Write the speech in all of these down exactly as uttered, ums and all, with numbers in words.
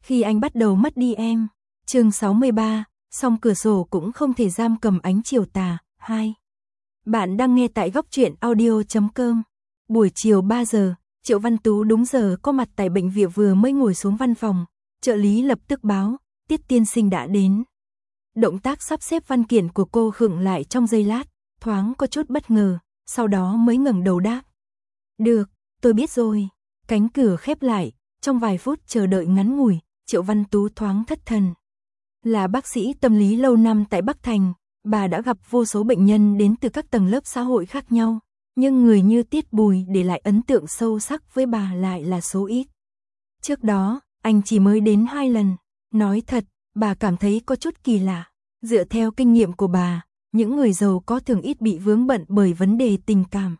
Khi anh bắt đầu mất đi em. Chương sáu mươi ba, song cửa sổ cũng không thể giam cầm ánh chiều tà. hai. Bạn đang nghe tại góc truyện audio chấm com. Buổi chiều ba giờ, Triệu Văn Tú đúng giờ có mặt tại bệnh viện, vừa mới ngồi xuống văn phòng, trợ lý lập tức báo, Tiết tiên sinh đã đến. Động tác sắp xếp văn kiện của cô khựng lại trong giây lát, thoáng có chút bất ngờ, sau đó mới ngẩng đầu đáp. Được, tôi biết rồi. Cánh cửa khép lại, trong vài phút chờ đợi ngắn ngủi, Triệu Văn Tú thoáng thất thần. Là bác sĩ tâm lý lâu năm tại Bắc Thành, bà đã gặp vô số bệnh nhân đến từ các tầng lớp xã hội khác nhau, nhưng người như Tiết Bùi để lại ấn tượng sâu sắc với bà lại là số ít. Trước đó, anh chỉ mới đến hai lần. Nói thật, bà cảm thấy có chút kỳ lạ. Dựa theo kinh nghiệm của bà, những người giàu có thường ít bị vướng bận bởi vấn đề tình cảm.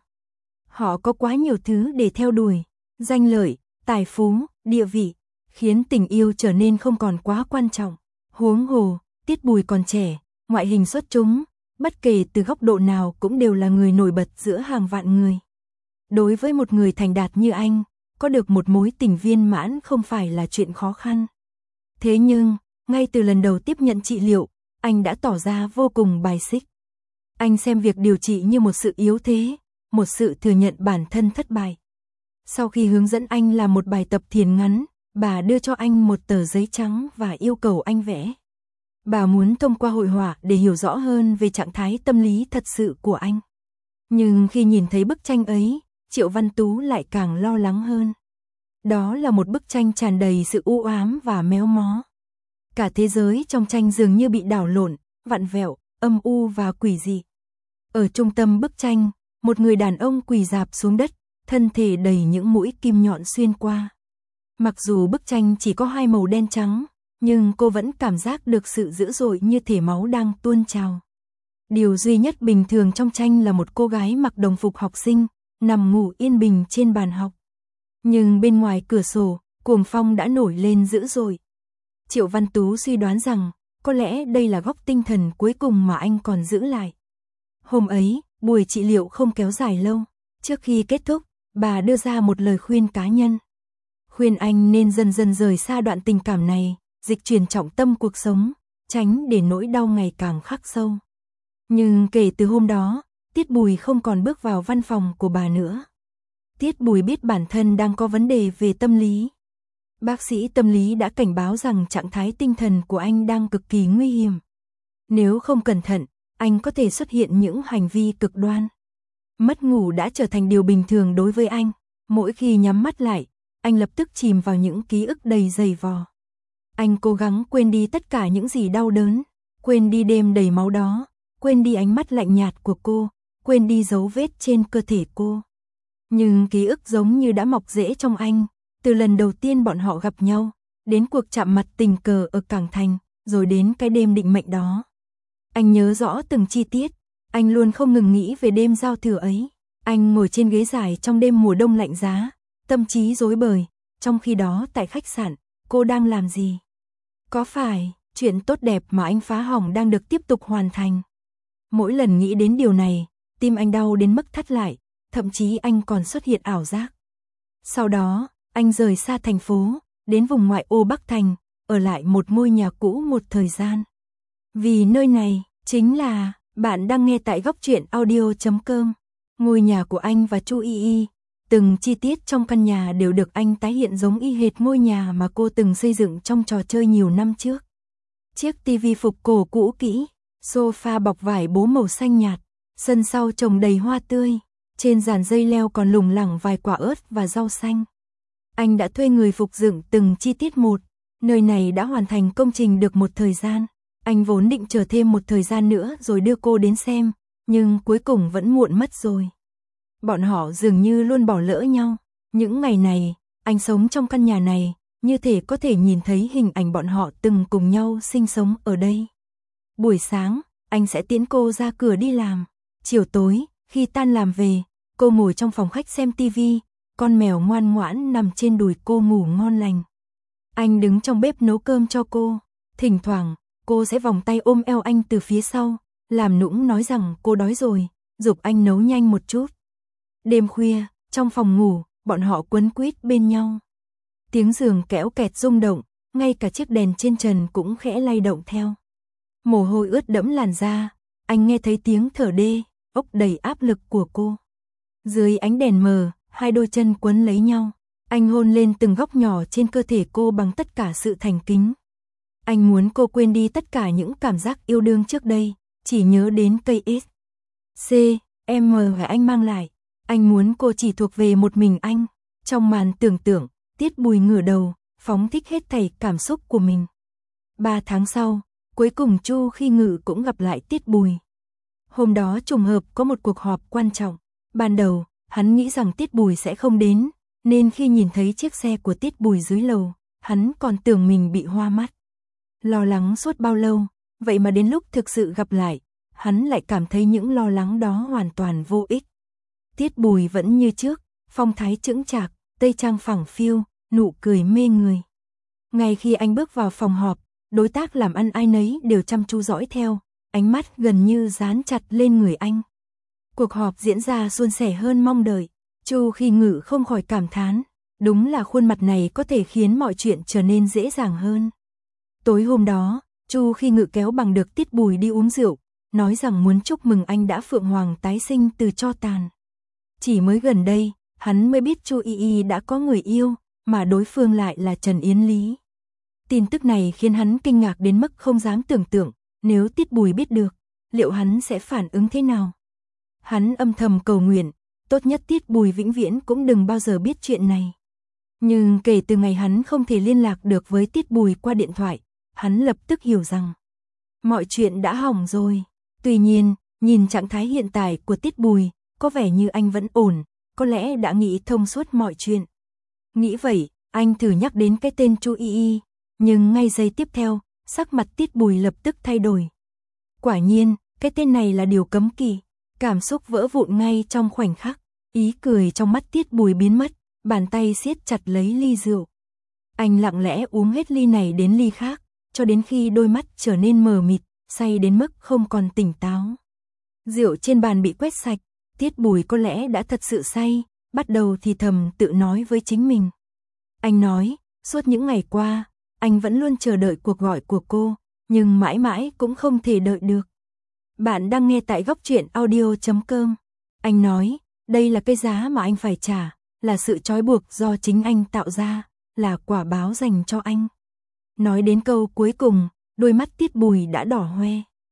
Họ có quá nhiều thứ để theo đuổi, danh lợi, tài phú, địa vị, khiến tình yêu trở nên không còn quá quan trọng. Huống hồ, Tiết Bùi còn trẻ, ngoại hình xuất chúng, bất kể từ góc độ nào cũng đều là người nổi bật giữa hàng vạn người. Đối với một người thành đạt như anh, có được một mối tình viên mãn không phải là chuyện khó khăn. Thế nhưng, ngay từ lần đầu tiếp nhận trị liệu, anh đã tỏ ra vô cùng bài xích. Anh xem việc điều trị như một sự yếu thế, một sự thừa nhận bản thân thất bại. Sau khi hướng dẫn anh làm một bài tập thiền ngắn, bà đưa cho anh một tờ giấy trắng và yêu cầu anh vẽ. Bà muốn thông qua hội họa để hiểu rõ hơn về trạng thái tâm lý thật sự của anh. Nhưng khi nhìn thấy bức tranh ấy, Triệu Văn Tú lại càng lo lắng hơn. Đó là một bức tranh tràn đầy sự u ám và méo mó. Cả thế giới trong tranh dường như bị đảo lộn, vặn vẹo, âm u và quỷ dị. Ở trung tâm bức tranh, một người đàn ông quỳ rạp xuống đất, thân thể đầy những mũi kim nhọn xuyên qua. Mặc dù bức tranh chỉ có hai màu đen trắng, nhưng cô vẫn cảm giác được sự dữ dội như thể máu đang tuôn trào. Điều duy nhất bình thường trong tranh là một cô gái mặc đồng phục học sinh, nằm ngủ yên bình trên bàn học. Nhưng bên ngoài cửa sổ, cuồng phong đã nổi lên dữ dội. Triệu Văn Tú suy đoán rằng, có lẽ đây là góc tinh thần cuối cùng mà anh còn giữ lại. Hôm ấy, buổi trị liệu không kéo dài lâu. Trước khi kết thúc, bà đưa ra một lời khuyên cá nhân. Khuyên anh nên dần dần rời xa đoạn tình cảm này, dịch chuyển trọng tâm cuộc sống, tránh để nỗi đau ngày càng khắc sâu. Nhưng kể từ hôm đó, Tiết Bùi không còn bước vào văn phòng của bà nữa. Tiết Bùi biết bản thân đang có vấn đề về tâm lý. Bác sĩ tâm lý đã cảnh báo rằng trạng thái tinh thần của anh đang cực kỳ nguy hiểm. Nếu không cẩn thận, anh có thể xuất hiện những hành vi cực đoan. Mất ngủ đã trở thành điều bình thường đối với anh. Mỗi khi nhắm mắt lại, anh lập tức chìm vào những ký ức đầy dày vò. Anh cố gắng quên đi tất cả những gì đau đớn, quên đi đêm đầy máu đó, quên đi ánh mắt lạnh nhạt của cô, quên đi dấu vết trên cơ thể cô. Nhưng ký ức giống như đã mọc rễ trong anh, từ lần đầu tiên bọn họ gặp nhau, đến cuộc chạm mặt tình cờ ở Cảng Thành, rồi đến cái đêm định mệnh đó. Anh nhớ rõ từng chi tiết, anh luôn không ngừng nghĩ về đêm giao thừa ấy. Anh ngồi trên ghế dài trong đêm mùa đông lạnh giá, tâm trí rối bời, trong khi đó tại khách sạn, cô đang làm gì? Có phải, chuyện tốt đẹp mà anh phá hỏng đang được tiếp tục hoàn thành? Mỗi lần nghĩ đến điều này, tim anh đau đến mức thắt lại, thậm chí anh còn xuất hiện ảo giác. Sau đó, anh rời xa thành phố, đến vùng ngoại ô Bắc Thành, ở lại một ngôi nhà cũ một thời gian. Vì nơi này, chính là, bạn đang nghe tại góc truyện audio chấm com. Ngôi nhà của anh và Chu Y Y, từng chi tiết trong căn nhà đều được anh tái hiện giống y hệt ngôi nhà mà cô từng xây dựng trong trò chơi nhiều năm trước. Chiếc tivi phục cổ cũ kỹ, sofa bọc vải bố màu xanh nhạt, sân sau trồng đầy hoa tươi, trên giàn dây leo còn lủng lẳng vài quả ớt và rau xanh. Anh đã thuê người phục dựng từng chi tiết một, nơi này đã hoàn thành công trình được một thời gian. Anh vốn định chờ thêm một thời gian nữa rồi đưa cô đến xem, nhưng cuối cùng vẫn muộn mất rồi. Bọn họ dường như luôn bỏ lỡ nhau. Những ngày này, anh sống trong căn nhà này, như thể có thể nhìn thấy hình ảnh bọn họ từng cùng nhau sinh sống ở đây. Buổi sáng, anh sẽ tiễn cô ra cửa đi làm. Chiều tối, khi tan làm về, cô ngồi trong phòng khách xem tivi, con mèo ngoan ngoãn nằm trên đùi cô ngủ ngon lành. Anh đứng trong bếp nấu cơm cho cô. Thỉnh thoảng, cô sẽ vòng tay ôm eo anh từ phía sau, làm nũng nói rằng cô đói rồi, giục anh nấu nhanh một chút. Đêm khuya, trong phòng ngủ, bọn họ quấn quýt bên nhau. Tiếng giường kéo kẹt rung động, ngay cả chiếc đèn trên trần cũng khẽ lay động theo. Mồ hôi ướt đẫm làn da, anh nghe thấy tiếng thở đê, ốc đầy áp lực của cô. Dưới ánh đèn mờ, hai đôi chân quấn lấy nhau, anh hôn lên từng góc nhỏ trên cơ thể cô bằng tất cả sự thành kính. Anh muốn cô quên đi tất cả những cảm giác yêu đương trước đây, chỉ nhớ đến cây S, C, M và anh mang lại. Anh muốn cô chỉ thuộc về một mình anh. Trong màn tưởng tượng, Tiết Bùi ngửa đầu, phóng thích hết thảy cảm xúc của mình. Ba tháng sau, cuối cùng Chu Khi Ngự cũng gặp lại Tiết Bùi. Hôm đó trùng hợp có một cuộc họp quan trọng. Ban đầu, hắn nghĩ rằng Tiết Bùi sẽ không đến, nên khi nhìn thấy chiếc xe của Tiết Bùi dưới lầu, hắn còn tưởng mình bị hoa mắt. Lo lắng suốt bao lâu, vậy mà đến lúc thực sự gặp lại, hắn lại cảm thấy những lo lắng đó hoàn toàn vô ích. Tiết Bùi vẫn như trước, phong thái chững chạc, tây trang phẳng phiu, nụ cười mê người. Ngay khi anh bước vào phòng họp, đối tác làm ăn ai nấy đều chăm chú dõi theo, ánh mắt gần như dán chặt lên người anh. Cuộc họp diễn ra suôn sẻ hơn mong đợi, Chu Khi Ngự không khỏi cảm thán, đúng là khuôn mặt này có thể khiến mọi chuyện trở nên dễ dàng hơn. Tối hôm đó, Chu Khi Ngự kéo bằng được Tiết Bùi đi uống rượu, nói rằng muốn chúc mừng anh đã phượng hoàng tái sinh từ tro tàn. Chỉ mới gần đây, hắn mới biết Chu Y Y đã có người yêu, mà đối phương lại là Trần Yến Lý. Tin tức này khiến hắn kinh ngạc đến mức không dám tưởng tượng, nếu Tiết Bùi biết được, liệu hắn sẽ phản ứng thế nào? Hắn âm thầm cầu nguyện, tốt nhất Tiết Bùi vĩnh viễn cũng đừng bao giờ biết chuyện này. Nhưng kể từ ngày hắn không thể liên lạc được với Tiết Bùi qua điện thoại, hắn lập tức hiểu rằng mọi chuyện đã hỏng rồi. Tuy nhiên, nhìn trạng thái hiện tại của Tiết Bùi, có vẻ như anh vẫn ổn, có lẽ đã nghĩ thông suốt mọi chuyện. Nghĩ vậy, anh thử nhắc đến cái tên Chu Y Y, nhưng ngay giây tiếp theo, sắc mặt Tiết Bùi lập tức thay đổi. Quả nhiên, cái tên này là điều cấm kỵ, cảm xúc vỡ vụn ngay trong khoảnh khắc, ý cười trong mắt Tiết Bùi biến mất, bàn tay siết chặt lấy ly rượu. Anh lặng lẽ uống hết ly này đến ly khác, cho đến khi đôi mắt trở nên mờ mịt, say đến mức không còn tỉnh táo. Rượu trên bàn bị quét sạch, Tiết Bùi có lẽ đã thật sự say, bắt đầu thì thầm tự nói với chính mình. Anh nói, suốt những ngày qua, anh vẫn luôn chờ đợi cuộc gọi của cô, nhưng mãi mãi cũng không thể đợi được. Bạn đang nghe tại góc truyện audio chấm com. Anh nói, đây là cái giá mà anh phải trả, là sự trói buộc do chính anh tạo ra, là quả báo dành cho anh. Nói đến câu cuối cùng, đôi mắt Tiết Bùi đã đỏ hoe.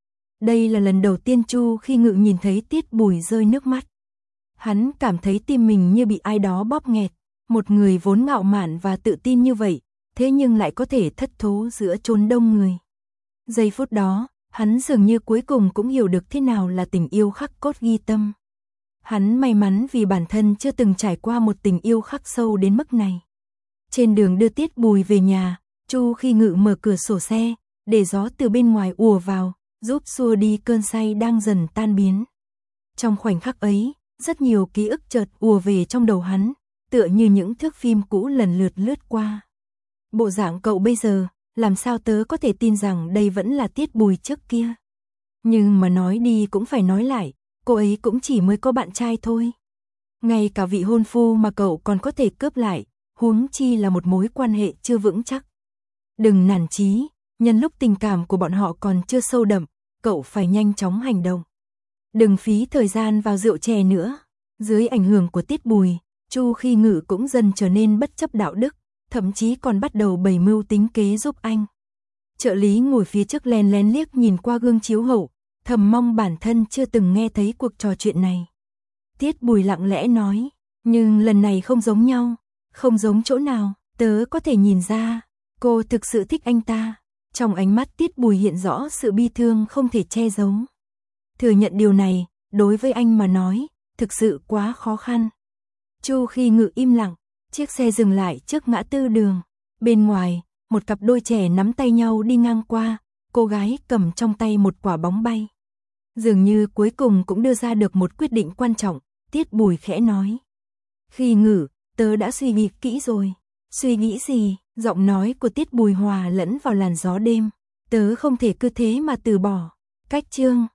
Đây là lần đầu tiên Chu Khi Ngự nhìn thấy Tiết Bùi rơi nước mắt. Hắn cảm thấy tim mình như bị ai đó bóp nghẹt, một người vốn ngạo mạn và tự tin như vậy, thế nhưng lại có thể thất thố giữa chốn đông người. Giây phút đó, hắn dường như cuối cùng cũng hiểu được thế nào là tình yêu khắc cốt ghi tâm. Hắn may mắn vì bản thân chưa từng trải qua một tình yêu khắc sâu đến mức này. Trên đường đưa Tiết Bùi về nhà, Chu Khi Ngự mở cửa sổ xe, để gió từ bên ngoài ùa vào, giúp xua đi cơn say đang dần tan biến. Trong khoảnh khắc ấy, rất nhiều ký ức chợt ùa về trong đầu hắn, tựa như những thước phim cũ lần lượt lướt qua. Bộ dạng cậu bây giờ, làm sao tớ có thể tin rằng đây vẫn là Tiết Bùi trước kia. Nhưng mà nói đi cũng phải nói lại, cô ấy cũng chỉ mới có bạn trai thôi. Ngay cả vị hôn phu mà cậu còn có thể cướp lại, huống chi là một mối quan hệ chưa vững chắc. Đừng nản chí, nhân lúc tình cảm của bọn họ còn chưa sâu đậm, cậu phải nhanh chóng hành động. Đừng phí thời gian vào rượu chè nữa. Dưới ảnh hưởng của Tiết Bùi, Chu Khi Ngự cũng dần trở nên bất chấp đạo đức, thậm chí còn bắt đầu bày mưu tính kế giúp anh. Trợ lý ngồi phía trước lén lén liếc nhìn qua gương chiếu hậu, thầm mong bản thân chưa từng nghe thấy cuộc trò chuyện này. Tiết Bùi lặng lẽ nói, nhưng lần này không giống nhau. Không giống chỗ nào, tớ có thể nhìn ra, cô thực sự thích anh ta. Trong ánh mắt Tiết Bùi hiện rõ sự bi thương không thể che giấu. Thừa nhận điều này, đối với anh mà nói, thực sự quá khó khăn. Chu Khi Ngự im lặng, chiếc xe dừng lại trước ngã tư đường. Bên ngoài, một cặp đôi trẻ nắm tay nhau đi ngang qua, cô gái cầm trong tay một quả bóng bay. Dường như cuối cùng cũng đưa ra được một quyết định quan trọng, Tiết Bùi khẽ nói. Khi Ngự, tớ đã suy nghĩ kỹ rồi. Suy nghĩ gì? Giọng nói của Tiết Bùi hòa lẫn vào làn gió đêm. Tớ không thể cứ thế mà từ bỏ. Cách chương